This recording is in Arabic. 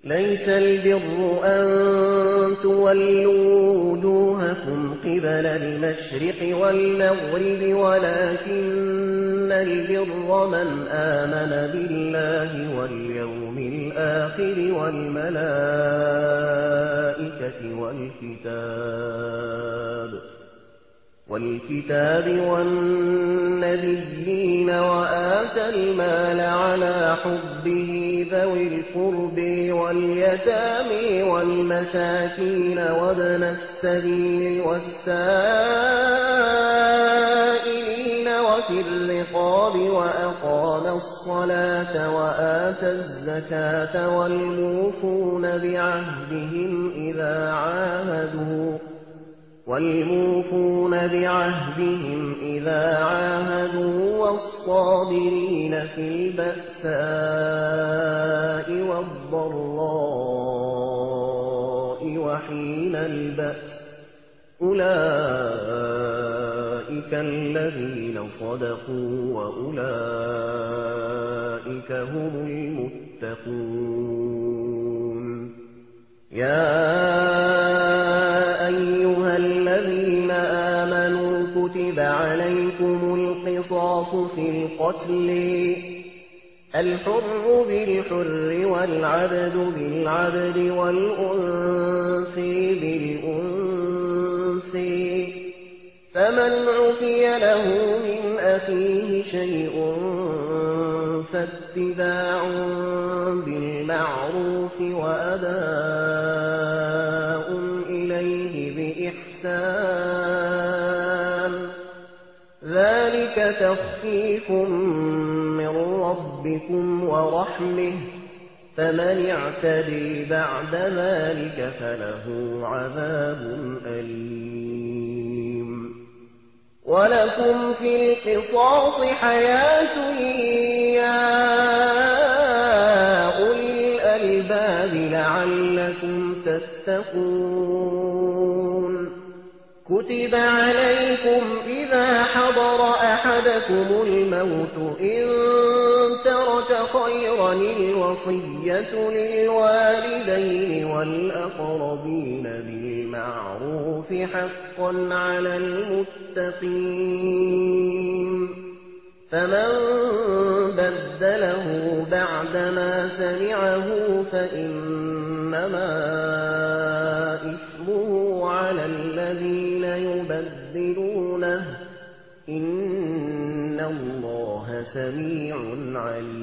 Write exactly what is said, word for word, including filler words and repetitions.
ليس البر أن تولوا وجوهكم قبل المشرق والمغرب ولكن البر من آمن بالله واليوم الآخر والملائكة والكتاب والكتاب والنبيين وآتى المال على حبه ذوي القرب واليتامى والمساكين وابن السبيل والسائلين وفي الرقاب وأقام الصلاة وآتى الزكاة والموفون بعهدهم إذا عاهدوا والموفون بعهدهم إذا عاهدوا والصابرين في البأساء والضراء وحين البأس أولئك الذين صدقوا وأولئك هم المتقون. يا أيها الذين آمنوا كتب عليكم القصاص في القتل الحر بالحر والعبد بالعبد والأنثى بالأنثى فمن عفي له من أخيه شيء فاتباع بالمعروف وأداء إليه بإحسان ذلك تخفيف من ربكم ورحمة فمن اعتدي بعد ذلك فله عذاب أليم. ولكم في القصاص حياة يا أولي الألباب لعلكم تتقون. كتب عليكم إذا حضر أحدكم الموت إن ترك خيرا الوصية للوالدين والأقربين بالمعروف حقا على المتقين فمن بدله بعدما سمعه فإنما إثمه على الذين يبدلونه إن الله سميع عليم.